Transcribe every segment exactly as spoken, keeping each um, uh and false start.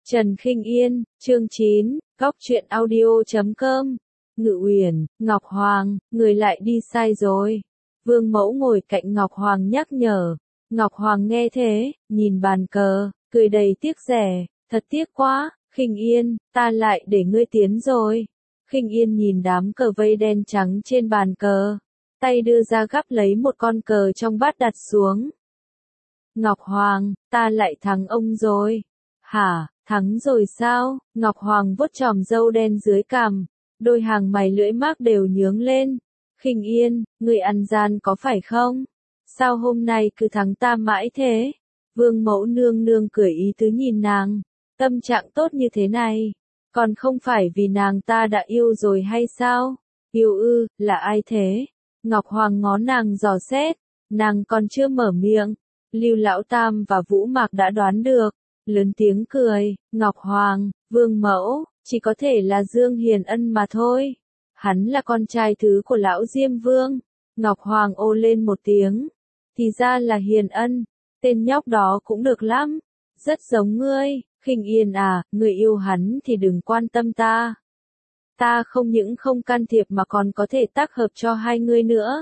Trần Khinh Yên, chương chín, Góc truyện audio chấm com. Ngự Uyển, Ngọc Hoàng, người lại đi sai rồi. Vương Mẫu ngồi cạnh Ngọc Hoàng nhắc nhở. Ngọc Hoàng nghe thế, nhìn bàn cờ, cười đầy tiếc rẻ, thật tiếc quá, Khinh Yên, ta lại để ngươi tiến rồi. Khinh Yên nhìn đám cờ vây đen trắng trên bàn cờ, tay đưa ra gắp lấy một con cờ trong bát đặt xuống. Ngọc Hoàng, ta lại thắng ông rồi. Hả, thắng rồi sao? Ngọc Hoàng vuốt chòm râu đen dưới cằm, đôi hàng mày lưỡi mác đều nhướng lên. Khinh Yên, ngươi ăn gian có phải không? Sao hôm nay cứ thắng ta mãi thế? Vương Mẫu nương nương cười ý tứ nhìn nàng, tâm trạng tốt như thế này, còn không phải vì nàng ta đã yêu rồi hay sao? Yêu ư, là ai thế? Ngọc Hoàng ngó nàng dò xét, nàng còn chưa mở miệng, Lưu Lão Tam và Vũ Mạc đã đoán được, lớn tiếng cười, Ngọc Hoàng, Vương Mẫu, chỉ có thể là Dương Hiền Ân mà thôi. Hắn là con trai thứ của Lão Diêm Vương. Ngọc Hoàng ô lên một tiếng, thì ra là Hiền Ân, tên nhóc đó cũng được lắm, rất giống ngươi. Khinh Yên à, người yêu hắn thì đừng quan tâm ta. Ta không những không can thiệp mà còn có thể tác hợp cho hai ngươi nữa.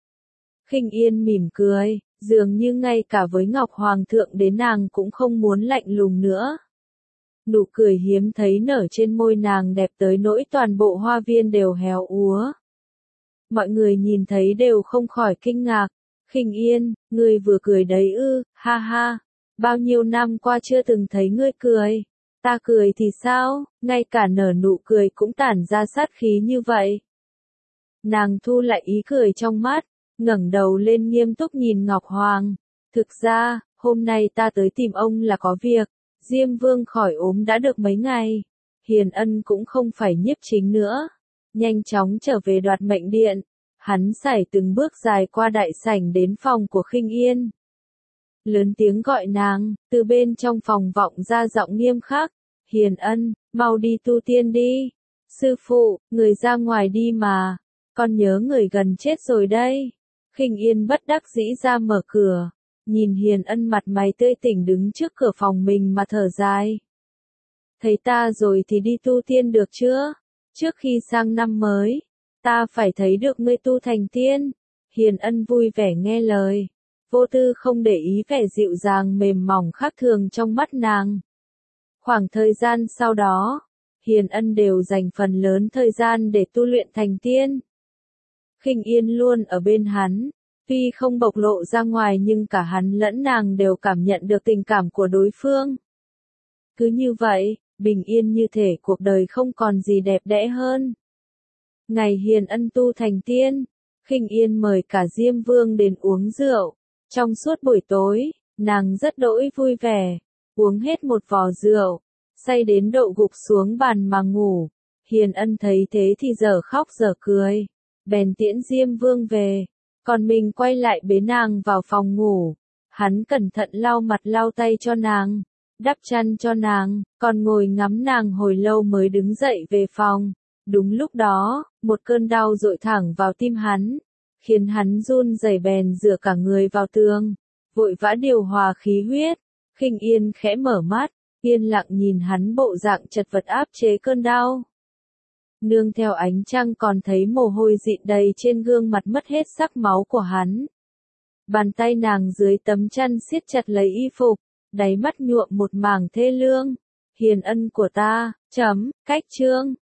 Khinh Yên mỉm cười, dường như ngay cả với Ngọc Hoàng thượng đến nàng cũng không muốn lạnh lùng nữa. Nụ cười hiếm thấy nở trên môi nàng đẹp tới nỗi toàn bộ hoa viên đều héo úa. Mọi người nhìn thấy đều không khỏi kinh ngạc. Khinh Yên, ngươi vừa cười đấy ư, ha ha. Bao nhiêu năm qua chưa từng thấy ngươi cười. Ta cười thì sao, ngay cả nở nụ cười cũng tản ra sát khí như vậy. Nàng thu lại ý cười trong mắt, ngẩng đầu lên nghiêm túc nhìn Ngọc Hoàng. Thực ra, hôm nay ta tới tìm ông là có việc. Diêm Vương khỏi ốm đã được mấy ngày. Hiền Ân cũng không phải nhiếp chính nữa. Nhanh chóng trở về đoạt mệnh điện. Hắn sải từng bước dài qua đại sảnh đến phòng của Khinh Yên. Lớn tiếng gọi nàng, từ bên trong phòng vọng ra giọng nghiêm khắc. Hiền Ân, mau đi tu tiên đi. Sư phụ, người ra ngoài đi mà. Con nhớ người gần chết rồi đây. Khinh Yên bất đắc dĩ ra mở cửa. Nhìn Hiền Ân mặt mày tươi tỉnh đứng trước cửa phòng mình mà thở dài. Thấy ta rồi thì đi tu tiên được chưa? Trước khi sang năm mới, ta phải thấy được ngươi tu thành tiên. Hiền Ân vui vẻ nghe lời. Vô tư không để ý vẻ dịu dàng mềm mỏng khác thường trong mắt nàng. Khoảng thời gian sau đó, Hiền Ân đều dành phần lớn thời gian để tu luyện thành tiên. Khinh Yên luôn ở bên hắn. Tuy không bộc lộ ra ngoài nhưng cả hắn lẫn nàng đều cảm nhận được tình cảm của đối phương. Cứ như vậy, bình yên như thể cuộc đời không còn gì đẹp đẽ hơn. Ngày Hiền Ân tu thành tiên, Khinh Yên mời cả Diêm Vương đến uống rượu. Trong suốt buổi tối, nàng rất đỗi vui vẻ, uống hết một vò rượu, say đến độ gục xuống bàn mà ngủ. Hiền Ân thấy thế thì dở khóc dở cười, bèn tiễn Diêm Vương về. Còn mình quay lại bế nàng vào phòng ngủ. Hắn cẩn thận lau mặt lau tay cho nàng, đắp chăn cho nàng, còn ngồi ngắm nàng hồi lâu mới đứng dậy về phòng. Đúng lúc đó, một cơn đau dội thẳng vào tim hắn, khiến hắn run rẩy bèn dựa cả người vào tường, vội vã điều hòa khí huyết. Khinh Yên khẽ mở mắt, yên lặng nhìn hắn bộ dạng chật vật áp chế cơn đau. Nương theo ánh trăng còn thấy mồ hôi dịn đầy trên gương mặt mất hết sắc máu của hắn. Bàn tay nàng dưới tấm chăn siết chặt lấy y phục, đáy mắt nhuộm một mảng thê lương. Hiền Ân của ta, chấm, cách chương.